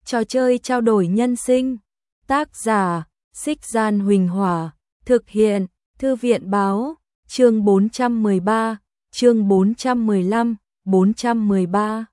Trò chơi trao đổi nhân sinh. Tác giả: Xích Gian Huỳnh Hỏa. Thực hiện: Thư viện báo. Chương 413, chương 415, 413.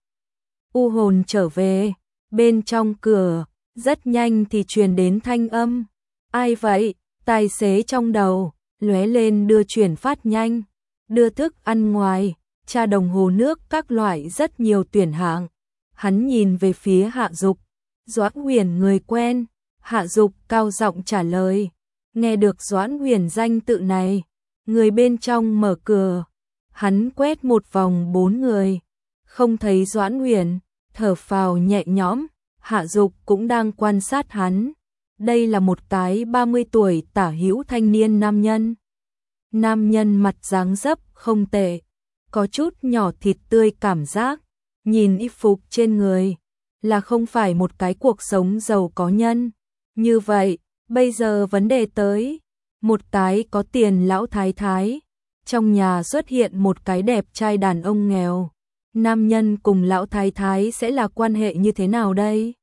U hồn trở về. Bên trong cửa, rất nhanh thì truyền đến thanh âm. Ai vậy? Tài xế trong đầu lóe lên đưa chuyển phát nhanh, đưa thức ăn ngoài, trà đồng hồ nước các loại rất nhiều tuyển hạng. Hắn nhìn về phía Hạ Dục. Doãn Huyền người quen. Hạ Dục cao giọng trả lời. Nghe được Doãn Huyền danh tự này, người bên trong mở cửa. Hắn quét một vòng 4 người, không thấy Doãn Huyền, thở phào nhẹ nhõm. Hạ Dục cũng đang quan sát hắn. Đây là một cái 30 tuổi tả hữu thanh niên nam nhân. Nam nhân mặt dáng dấp không tệ, có chút nhỏ thịt tươi cảm giác. Nhìn y phục trên người là không phải một cái cuộc sống giàu có nhân. Như vậy, bây giờ vấn đề tới, một cái có tiền lão thái thái, trong nhà xuất hiện một cái đẹp trai đàn ông nghèo. Nam nhân cùng lão thái thái sẽ là quan hệ như thế nào đây?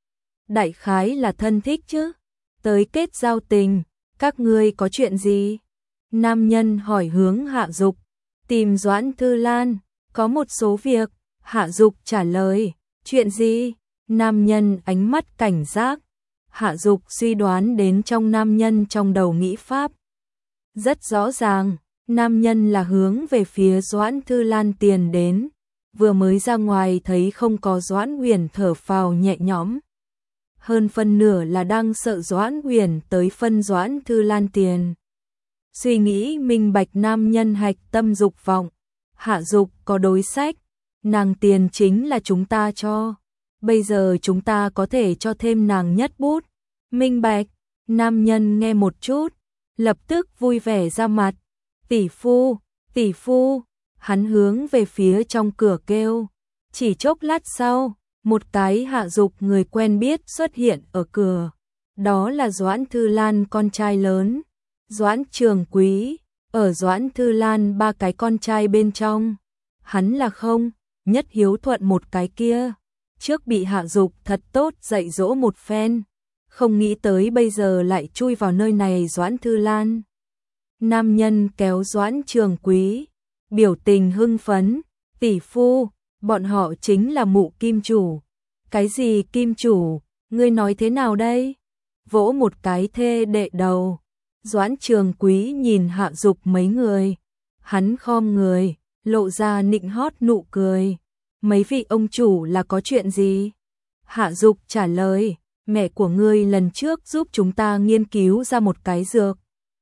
Đại khái là thân thích chứ, tới kết giao tình, các ngươi có chuyện gì? Nam nhân hỏi hướng Hạ Dục. Tìm Doãn Thư Lan, có một số việc. Hạ Dục trả lời. Chuyện gì? Nam nhân ánh mắt cảnh giác. Hạ Dục suy đoán đến trong nam nhân trong đầu nghĩ pháp. Rất rõ ràng, nam nhân là hướng về phía Doãn Thư Lan tiền đến. Vừa mới ra ngoài thấy không có Doãn Huyền thở phào nhẹ nhõm. Hơn phân nửa là đang sợ Doãn Huyền tới phân Doãn Thư Lan tiền. Suy nghĩ minh bạch nam nhân hạch tâm dục vọng. Hạ Dục có đối sách, nàng tiền chính là chúng ta cho. Bây giờ chúng ta có thể cho thêm nàng nhất bút. Minh bạch. Nam nhân nghe một chút, lập tức vui vẻ ra mặt. Tỷ phu, tỷ phu. Hắn hướng về phía trong cửa kêu. Chỉ chốc lát sau, một cái Hạ Dục người quen biết xuất hiện ở cửa. Đó là Doãn Thư Lan con trai lớn, Doãn Trường Quý. Ở Doãn Thư Lan 3 cái con trai bên trong, hắn là không nhất hiếu thuận một cái kia. Trước bị Hạ Dục thật tốt dạy dỗ một phen, không nghĩ tới bây giờ lại chui vào nơi này. Doãn Thư Lan. Nam nhân kéo Doãn Trường Quý, biểu tình hưng phấn. Tỷ phu, bọn họ chính là mụ kim chủ. Cái gì kim chủ? Ngươi nói thế nào đây? Vỗ một cái thê đệ đầu. Doãn Trường Quý nhìn Hạ Dục mấy người. Hắn khom người, lộ ra nịnh hót nụ cười. Mấy vị ông chủ là có chuyện gì? Hạ Dục trả lời. Mẹ của ngươi lần trước giúp chúng ta nghiên cứu ra một cái dược.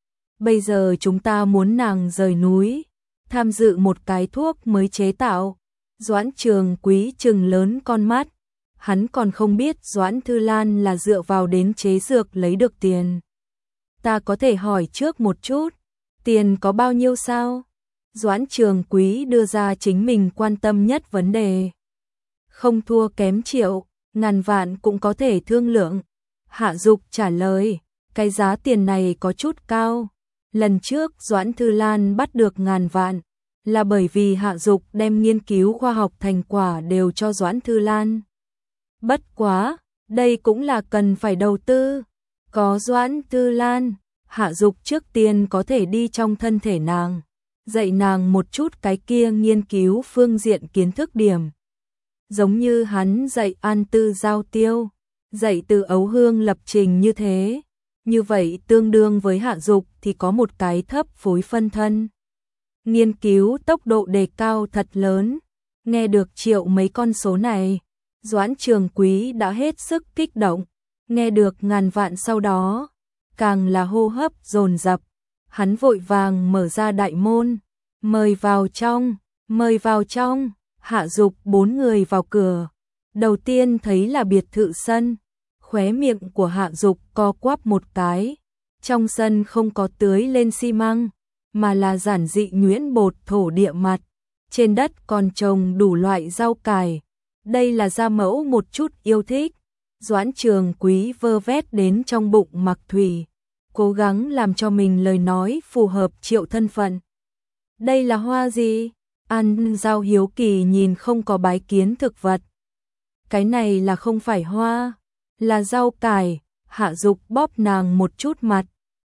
Bây giờ chúng ta muốn nàng rời núi, tham dự một cái thuốc mới chế tạo. Doãn Trường Quý trừng lớn con mắt. Hắn còn không biết Doãn Thư Lan là dựa vào đến chế dược lấy được tiền. Ta có thể hỏi trước một chút, tiền có bao nhiêu sao? Doãn Trường Quý đưa ra chính mình quan tâm nhất vấn đề. Không thua kém triệu, ngàn vạn cũng có thể thương lượng. Hạ Dục trả lời, cái giá tiền này có chút cao. Lần trước Doãn Thư Lan bắt được ngàn vạn, là bởi vì Hạ Dục đem nghiên cứu khoa học thành quả đều cho Doãn Thư Lan. Bất quá, đây cũng là cần phải đầu tư. Có Doãn Thư Lan, Hạ Dục trước tiên có thể đi trong thân thể nàng, dạy nàng một chút cái kia nghiên cứu phương diện kiến thức điểm. Giống như hắn dạy An Tư giao tiêu, dạy Từ Ấu Hương lập trình như thế. Như vậy tương đương với Hạ Dục thì có một cái thấp phối phân thân. Nghiên cứu tốc độ đề cao thật lớn. Nghe được triệu mấy con số này, Doãn Trường Quý đã hết sức kích động. Nghe được ngàn vạn sau đó, càng là hô hấp dồn dập. Hắn vội vàng mở ra đại môn. Mời vào trong, mời vào trong. Hạ Dục 4 người vào cửa. Đầu tiên thấy là biệt thự sân. Khóe miệng của Hạ Dục co quắp một cái. Trong sân không có tưới lên xi măng, mà là giản dị nhuyễn bột thổ địa mặt. Trên đất còn trồng đủ loại rau cải. Đây là gia mẫu một chút yêu thích. Doãn Trường Quý vơ vét đến trong bụng mặc thủy, cố gắng làm cho mình lời nói phù hợp triệu thân phận. Đây là hoa gì? Ăn Giao hiếu kỳ nhìn không có bái kiến thực vật. Cái này là không phải hoa, Là rau cải. Hạ Dục bóp nàng một chút mặt.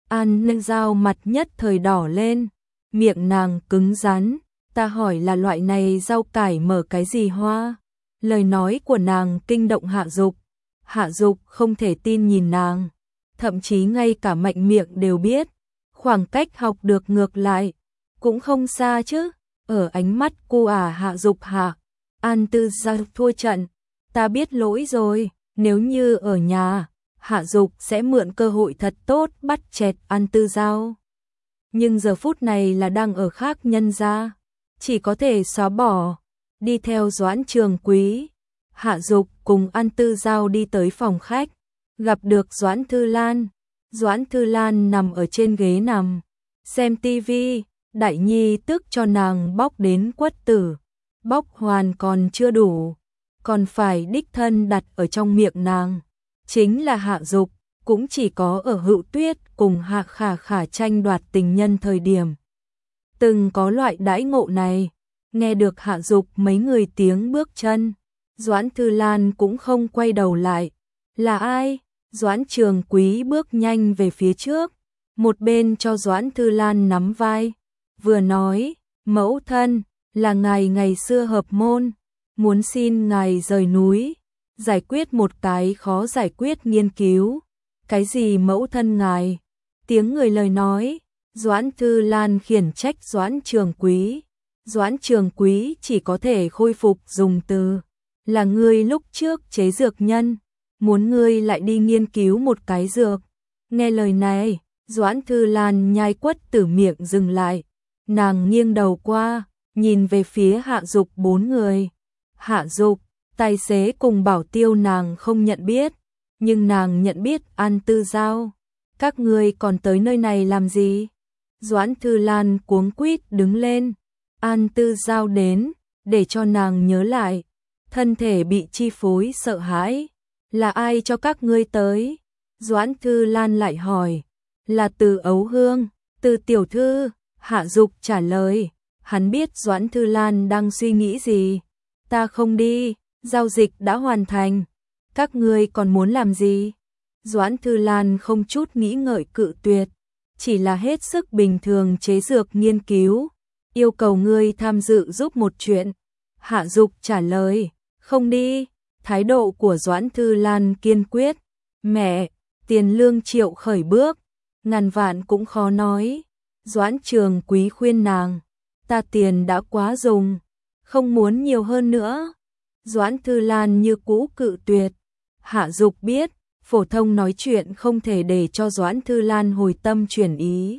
An Giao mặt nhất thời đỏ lên. Miệng nàng cứng rắn. Ta hỏi là loại này rau cải mở cái gì hoa? Lời nói của nàng kinh động Hạ Dục. Hạ Dục không thể tin nhìn nàng. Thậm chí ngay cả mạnh miệng đều biết. Khoảng cách học được ngược lại. Cũng không xa chứ. Ở ánh mắt cô Hạ Dục hạ. An Tư Giao thua trận. Ta biết lỗi rồi. Nếu như ở nhà, Hạ Dục sẽ mượn cơ hội thật tốt bắt chẹt An Tư Giao. Nhưng giờ phút này là đang ở khác nhân gia. Chỉ có thể xóa bỏ. Đi theo Doãn Trường Quý. Hạ Dục cùng An Tư Giao đi tới phòng khách. Gặp được Doãn Thư Lan. Doãn Thư Lan nằm ở trên ghế nằm. Xem tivi. Đại nhi tức cho nàng bóc đến quất tử. Bóc hoàn còn chưa đủ. Còn phải đích thân đặt ở trong miệng nàng. Chính là Hạ Dục. Cũng chỉ có ở Hữu Tuyết cùng Hạ Khả Khả tranh đoạt tình nhân thời điểm. Từng có loại đãi ngộ này. Nghe được Hạ Dục mấy người tiếng bước chân. Doãn Thư Lan cũng không quay đầu lại. Là ai? Doãn Trường Quý bước nhanh về phía trước. Một bên cho Doãn Thư Lan nắm vai. Vừa nói, mẫu thân, là ngài ngày xưa hợp môn. Muốn xin ngài rời núi. Giải quyết một cái khó giải quyết nghiên cứu. Cái gì mẫu thân ngài? Tiếng người lời nói. Doãn Thư Lan khiển trách Doãn Trường Quý. Doãn Trường Quý chỉ có thể khôi phục dùng từ. Là ngươi lúc trước chế dược nhân. Muốn ngươi lại đi nghiên cứu một cái dược. Nghe lời này, Doãn Thư Lan nhai quất tử miệng dừng lại. Nàng nghiêng đầu qua, nhìn về phía Hạ Dục bốn người. Hạ Dục, tài xế cùng bảo tiêu nàng không nhận biết. Nhưng nàng nhận biết An Tư Giao. Các ngươi còn tới nơi này làm gì? Doãn Thư Lan cuống quýt đứng lên. An Tư Giao đến, để cho nàng nhớ lại. Thân thể bị chi phối sợ hãi. Là ai cho các ngươi tới? Doãn Thư Lan lại hỏi. Là Từ Ấu Hương, Từ tiểu thư. Hạ Dục trả lời. Hắn biết Doãn Thư Lan đang suy nghĩ gì. Ta không đi, giao dịch đã hoàn thành. Các ngươi còn muốn làm gì? Doãn Thư Lan không chút nghĩ ngợi cự tuyệt. Chỉ là hết sức bình thường chế dược nghiên cứu. Yêu cầu ngươi tham dự giúp một chuyện. Hạ Dục trả lời. Không đi. Thái độ của Doãn Thư Lan kiên quyết. Mẹ, Tiền Lương Triệu khởi bước. Ngàn vạn cũng khó nói. Doãn Trường Quý khuyên nàng. Ta tiền đã quá dùng. Không muốn nhiều hơn nữa. Doãn Thư Lan như cũ cự tuyệt. Hạ Dục biết, phổ thông nói chuyện không thể để cho Doãn Thư Lan hồi tâm chuyển ý.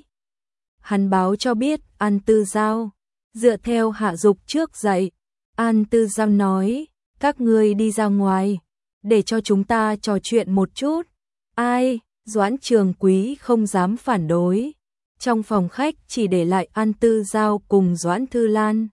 Hắn báo cho biết An Tư Giao. Dựa theo Hạ Dục trước dạy, An Tư Giao nói, các ngươi đi ra ngoài, để cho chúng ta trò chuyện một chút. Ai? Doãn Trường Quý không dám phản đối. Trong phòng khách chỉ để lại An Tư Giao cùng Doãn Thư Lan.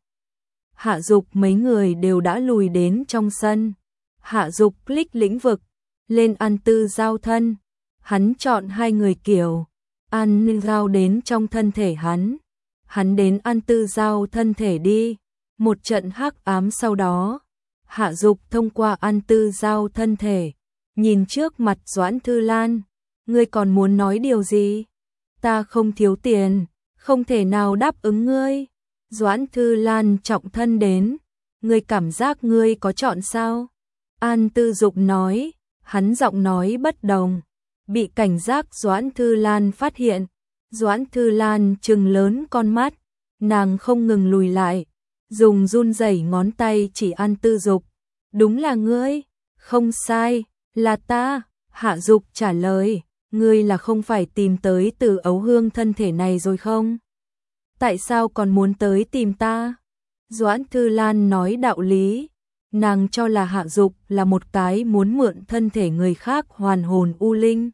Hạ Dục mấy người đều đã lùi đến trong sân. Hạ Dục click lĩnh vực, lên An Tư Giao thân. Hắn chọn hai người kiểu. An Tư Giao đến trong thân thể hắn. Hắn đến An Tư Giao thân thể đi. Một trận hắc ám sau đó. Hạ Dục thông qua An Tư Giao thân thể. Nhìn trước mặt Doãn Thư Lan. Ngươi còn muốn nói điều gì? Ta không thiếu tiền. Không thể nào đáp ứng ngươi. Doãn Thư Lan trọng thân đến. Ngươi cảm giác ngươi có chọn sao? An Tư Dục nói. Hắn giọng nói bất đồng. Bị cảnh giác Doãn Thư Lan phát hiện. Doãn Thư Lan trừng lớn con mắt. Nàng không ngừng lùi lại. Dùng run rẩy ngón tay chỉ An Tư Dục. Đúng là ngươi. Không sai. Là ta. Hạ Dục trả lời. Ngươi là không phải tìm tới Từ Ấu Hương thân thể này rồi không? Tại sao còn muốn tới tìm ta? Doãn Thư Lan nói đạo lý. Nàng cho là Hạ Dục là một cái muốn mượn thân thể người khác hoàn hồn u linh.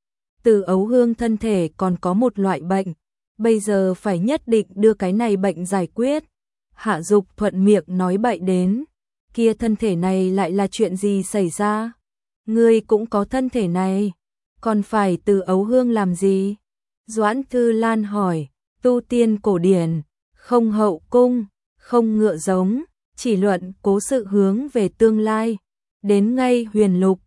Từ Ấu Hương thân thể còn có một loại bệnh. Bây giờ phải nhất định đưa cái này bệnh giải quyết. Hạ Dục thuận miệng nói bậy đến. Kia thân thể này lại là chuyện gì xảy ra? Ngươi cũng có thân thể này. Còn phải Từ Ấu Hương làm gì? Doãn Thư Lan hỏi. Tu tiên cổ điển, không hậu cung, không ngựa giống, chỉ luận cố sự hướng về tương lai. Đến ngay huyền lục,